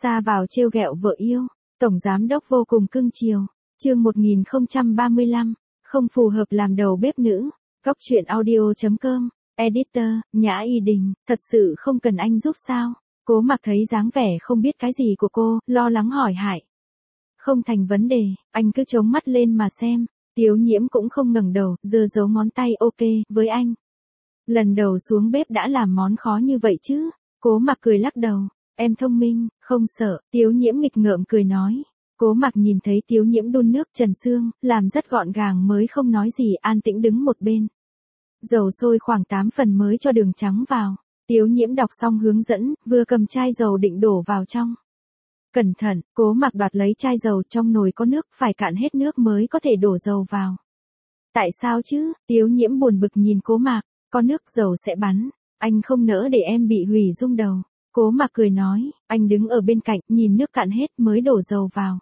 Xa vào trêu ghẹo vợ yêu, tổng giám đốc vô cùng cưng chiều. Chương 1035, không phù hợp làm đầu bếp nữ. Góc truyện audio.com, editor, Nhã Y Đình, thật sự không cần anh giúp sao? Cố Mặc thấy dáng vẻ không biết cái gì của cô, lo lắng hỏi hại. Không thành vấn đề, anh cứ chống mắt lên mà xem. Tiếu Nhiễm cũng không ngẩng đầu, giơ dấu ngón tay ok với anh. Lần đầu xuống bếp đã làm món khó như vậy chứ? Cố Mặc cười lắc đầu. Em thông minh, không sợ. Tiếu Nhiễm nghịch ngợm cười nói. Cố Mặc nhìn thấy Tiếu Nhiễm đun nước trần xương, làm rất gọn gàng mới không nói gì, an tĩnh đứng một bên. Dầu sôi khoảng 8 phần mới cho đường trắng vào. Tiếu Nhiễm đọc xong hướng dẫn, vừa cầm chai dầu định đổ vào trong. Cẩn thận, Cố Mặc đoạt lấy chai dầu, trong nồi có nước, phải cạn hết nước mới có thể đổ dầu vào. Tại sao chứ? Tiếu Nhiễm buồn bực nhìn Cố Mặc, có nước dầu sẽ bắn, anh không nỡ để em bị hủy dung đầu. Cố Mặc cười nói, anh đứng ở bên cạnh, nhìn nước cạn hết mới đổ dầu vào.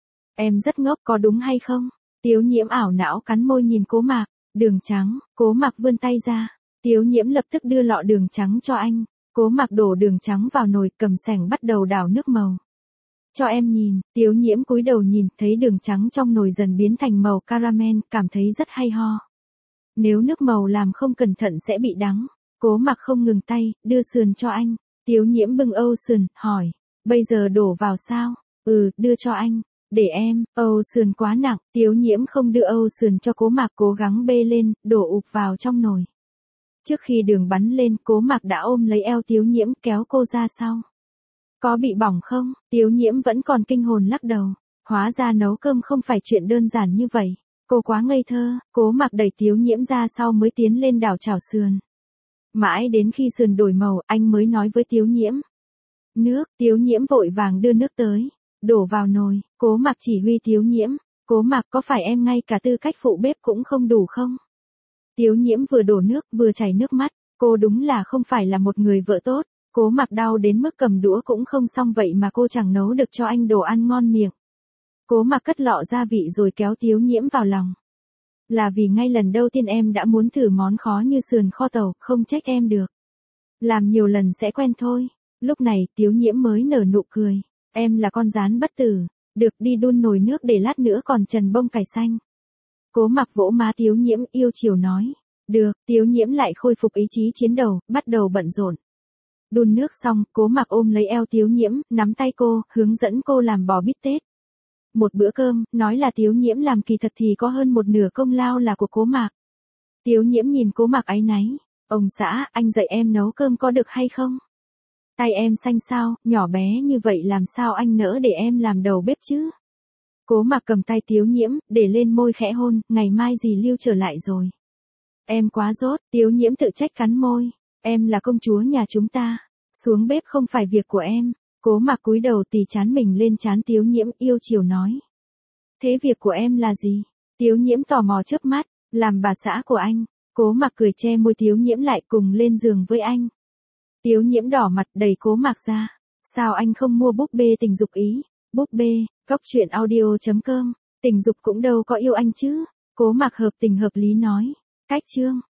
Em rất ngốc có đúng hay không? Tiếu Nhiễm ảo não cắn môi nhìn Cố Mặc. Đường trắng, Cố Mặc vươn tay ra. Tiếu Nhiễm lập tức đưa lọ đường trắng cho anh. Cố Mặc đổ đường trắng vào nồi, cầm xẻng bắt đầu đảo nước màu. Cho em nhìn. Tiếu Nhiễm cúi đầu nhìn, thấy đường trắng trong nồi dần biến thành màu caramel, cảm thấy rất hay ho. Nếu nước màu làm không cẩn thận sẽ bị đắng. Cố Mặc không ngừng tay, đưa sườn cho anh. Tiếu Nhiễm bưng sườn, hỏi, bây giờ đổ vào sao? Đưa cho anh. Để em. Sườn quá nặng. Tiếu Nhiễm không đưa sườn cho Cố Mặc, cố gắng bê lên, đổ ụp vào trong nồi. Trước khi đường bắn lên, Cố Mặc đã ôm lấy eo Tiếu Nhiễm kéo cô ra sau. Có bị bỏng không? Tiếu Nhiễm vẫn còn kinh hồn lắc đầu. Hóa ra nấu cơm không phải chuyện đơn giản như vậy. Cô quá ngây thơ. Cố Mặc đẩy Tiếu Nhiễm ra sau mới tiến lên đảo chảo sườn. Mãi đến khi sườn đổi màu, anh mới nói với Tiếu Nhiễm. Nước. Tiếu Nhiễm vội vàng đưa nước tới. Đổ vào nồi. Cố Mặc chỉ huy Tiếu Nhiễm. Cố Mặc, có phải em ngay cả tư cách phụ bếp cũng không đủ không? Tiếu Nhiễm vừa đổ nước vừa chảy nước mắt. Cô đúng là không phải là một người vợ tốt. Cố Mặc đau đến mức cầm đũa cũng không xong, vậy mà cô chẳng nấu được cho anh đồ ăn ngon miệng. Cố Mặc cất lọ gia vị rồi kéo Tiếu Nhiễm vào lòng. Là vì ngay lần đầu tiên em đã muốn thử món khó như sườn kho tàu, không trách em được. Làm nhiều lần sẽ quen thôi. Lúc này Tiếu Nhiễm mới nở nụ cười. Em là con gián bất tử. Được, đi đun nồi nước để lát nữa còn trần bông cải xanh. Cố Mặc vỗ má Tiếu Nhiễm yêu chiều nói. Được. Tiếu Nhiễm lại khôi phục ý chí chiến đấu, bắt đầu bận rộn. Đun nước xong, Cố Mặc ôm lấy eo Tiếu Nhiễm, nắm tay cô, hướng dẫn cô làm bò bít tết. Một bữa cơm, nói là Tiếu Nhiễm làm, kỳ thật thì có hơn một nửa công lao là của Cố Mặc. Tiếu Nhiễm nhìn Cố Mặc áy náy. Ông xã, anh dạy em nấu cơm có được hay không? Tay em xanh sao, nhỏ bé như vậy làm sao anh nỡ để em làm đầu bếp chứ? Cố Mặc cầm tay Tiếu Nhiễm, để lên môi khẽ hôn, ngày mai dì Lưu trở lại rồi. Em quá dốt. Tiếu Nhiễm tự trách cắn môi. Em là công chúa nhà chúng ta. Xuống bếp không phải việc của em. Cố Mặc cúi đầu tì trán mình lên trán Tiếu Nhiễm, yêu chiều nói. Thế việc của em là gì? Tiếu Nhiễm tò mò chớp mắt. Làm bà xã của anh. Cố Mặc cười che môi Tiếu Nhiễm lại, cùng lên giường với anh. Tiếu Nhiễm đỏ mặt đẩy Cố Mặc ra. Sao anh không mua búp bê tình dục ý? Búp bê. Góc truyện audio.com. Tình dục cũng đâu có yêu anh chứ. Cố Mặc hợp tình hợp lý nói. Cách chương.